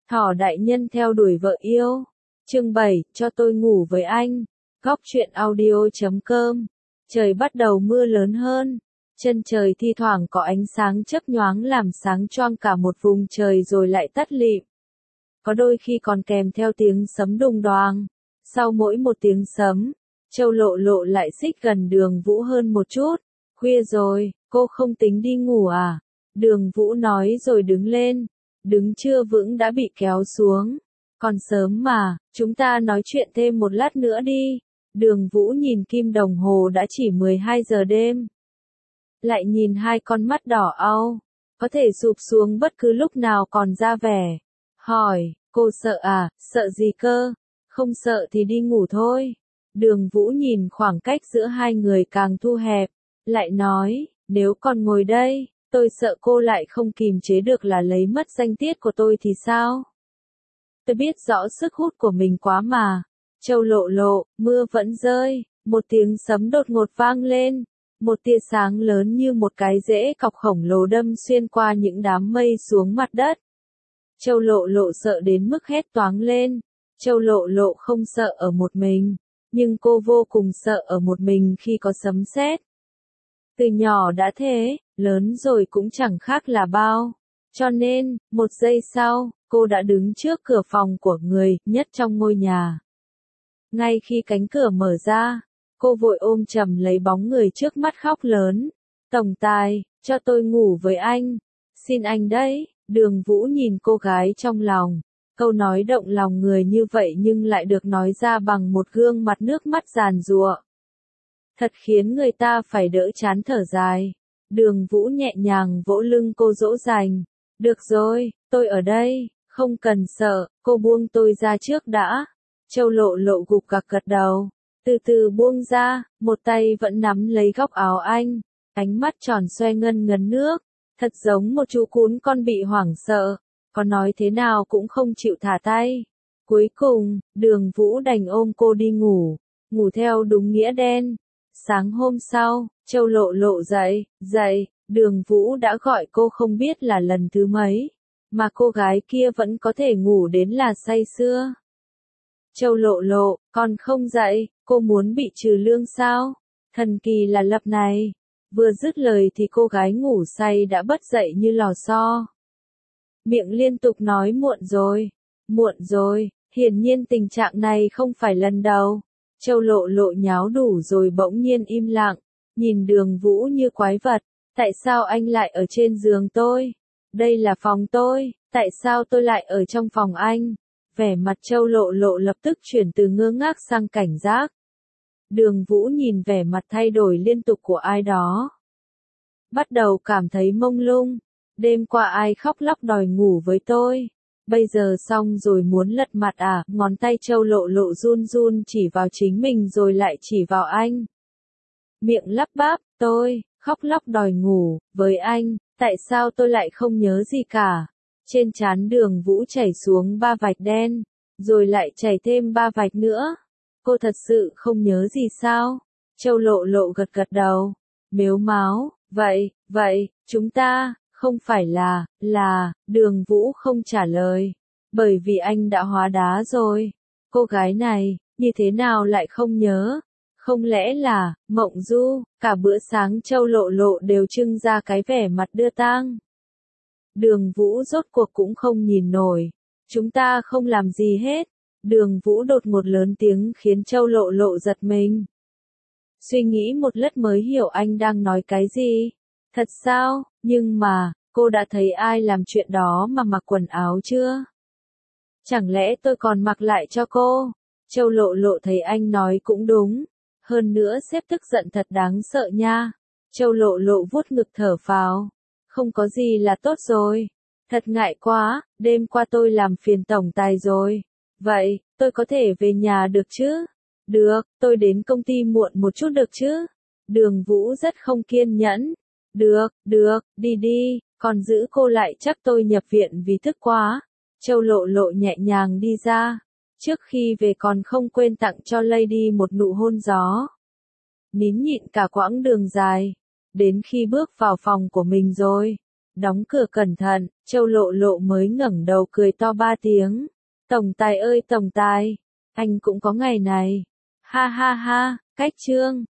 Thỏ đại nhân theo đuổi vợ yêu. Chương 7, cho tôi ngủ với anh. Góc truyện audio.com. Trời bắt đầu mưa lớn hơn. Chân trời thi thoảng có ánh sáng chớp nhoáng làm sáng choang cả một vùng trời rồi lại tắt lịm. Có đôi khi còn kèm theo tiếng sấm đùng đoàng. Sau mỗi một tiếng sấm, Châu Lộ Lộ lại xích gần Đường Vũ hơn một chút. Khuya rồi, cô không tính đi ngủ à? Đường Vũ nói rồi đứng lên. Đứng chưa vững đã bị kéo xuống. Còn sớm mà, chúng ta nói chuyện thêm một lát nữa đi. Đường Vũ nhìn kim đồng hồ đã chỉ 12 giờ đêm. Lại nhìn hai con mắt đỏ au, có thể sụp xuống bất cứ lúc nào còn ra vẻ. Hỏi, cô sợ à? Sợ gì cơ? Không sợ thì đi ngủ thôi. Đường Vũ nhìn khoảng cách giữa hai người càng thu hẹp, lại nói, nếu còn ngồi đây, tôi sợ cô lại không kìm chế được là lấy mất danh tiết của tôi thì sao? Tôi biết rõ sức hút của mình quá mà. Châu Lộ Lộ, mưa vẫn rơi, một tiếng sấm đột ngột vang lên, một tia sáng lớn như một cái rễ cọc khổng lồ đâm xuyên qua những đám mây xuống mặt đất. Châu Lộ Lộ sợ đến mức hét toáng lên. Châu Lộ Lộ không sợ ở một mình, nhưng cô vô cùng sợ ở một mình khi có sấm sét. Từ nhỏ đã thế, lớn rồi cũng chẳng khác là bao. Cho nên, một giây sau, cô đã đứng trước cửa phòng của người nhất trong ngôi nhà. Ngay khi cánh cửa mở ra, cô vội ôm chầm lấy bóng người trước mắt khóc lớn. Tổng tài, cho tôi ngủ với anh. Xin anh đấy. Đường Vũ nhìn cô gái trong lòng. Câu nói động lòng người như vậy nhưng lại được nói ra bằng một gương mặt nước mắt giàn giụa. Thật khiến người ta phải đỡ chán thở dài. Đường Vũ nhẹ nhàng vỗ lưng cô dỗ dành. Được rồi, tôi ở đây, không cần sợ, cô buông tôi ra trước đã. Châu Lộ Lộ gục gặc gật đầu, từ từ buông ra, một tay vẫn nắm lấy góc áo anh, ánh mắt tròn xoe ngân ngấn nước, thật giống một chú cún con bị hoảng sợ, có nói thế nào cũng không chịu thả tay. Cuối cùng, Đường Vũ đành ôm cô đi ngủ, ngủ theo đúng nghĩa đen. Sáng hôm sau, Châu Lộ Lộ dậy, Đường Vũ đã gọi cô không biết là lần thứ mấy, mà cô gái kia vẫn có thể ngủ đến là say sưa. Châu Lộ Lộ, còn không dậy, cô muốn bị trừ lương sao? Thần kỳ là lập này. Vừa dứt lời thì cô gái ngủ say đã bật dậy như lò xo. Miệng liên tục nói muộn rồi, hiển nhiên tình trạng này không phải lần đầu. Châu Lộ Lộ nháo đủ rồi bỗng nhiên im lặng, nhìn Đường Vũ như quái vật. Tại sao anh lại ở trên giường tôi? Đây là phòng tôi, tại sao tôi lại ở trong phòng anh? Vẻ mặt Châu Lộ Lộ lập tức chuyển từ ngơ ngác sang cảnh giác. Đường Vũ nhìn vẻ mặt thay đổi liên tục của ai đó. Bắt đầu cảm thấy mông lung. Đêm qua ai khóc lóc đòi ngủ với tôi? Bây giờ xong rồi muốn lật mặt à? Ngón tay Châu Lộ Lộ run run chỉ vào chính mình rồi lại chỉ vào anh. Miệng lắp bắp, tôi khóc lóc đòi ngủ với anh, tại sao tôi lại không nhớ gì cả? Trên trán Đường Vũ chảy xuống 3 vạch đen, rồi lại chảy thêm 3 vạch nữa. Cô thật sự không nhớ gì sao? Châu Lộ Lộ gật gật đầu, mếu máo, vậy, chúng ta, không phải là, Đường Vũ không trả lời, bởi vì anh đã hóa đá rồi. Cô gái này, như thế nào lại không nhớ? Không lẽ là, mộng du? Cả bữa sáng Châu Lộ Lộ đều trưng ra cái vẻ mặt đưa tang. Đường Vũ rốt cuộc cũng không nhìn nổi. Chúng ta không làm gì hết. Đường Vũ đột ngột lớn tiếng khiến Châu Lộ Lộ giật mình. Suy nghĩ một lát mới hiểu anh đang nói cái gì. Thật sao? Nhưng mà, cô đã thấy ai làm chuyện đó mà mặc quần áo chưa? Chẳng lẽ tôi còn mặc lại cho cô? Châu Lộ Lộ thấy anh nói cũng đúng. Hơn nữa sếp tức giận thật đáng sợ nha. Châu Lộ Lộ vuốt ngực thở phào. Không có gì là tốt rồi. Thật ngại quá, đêm qua tôi làm phiền tổng tài rồi. Vậy, tôi có thể về nhà được chứ? Được, tôi đến công ty muộn một chút được chứ? Đường Vũ rất không kiên nhẫn. Được, đi, còn giữ cô lại chắc tôi nhập viện vì thức quá. Châu Lộ Lộ nhẹ nhàng đi ra. Trước khi về còn không quên tặng cho Lady một nụ hôn gió. Nín nhịn cả quãng đường dài. Đến khi bước vào phòng của mình rồi. Đóng cửa cẩn thận, Châu Lộ Lộ mới ngẩng đầu cười to 3 tiếng. Tổng tài ơi tổng tài, anh cũng có ngày này. Ha ha ha, cách chương.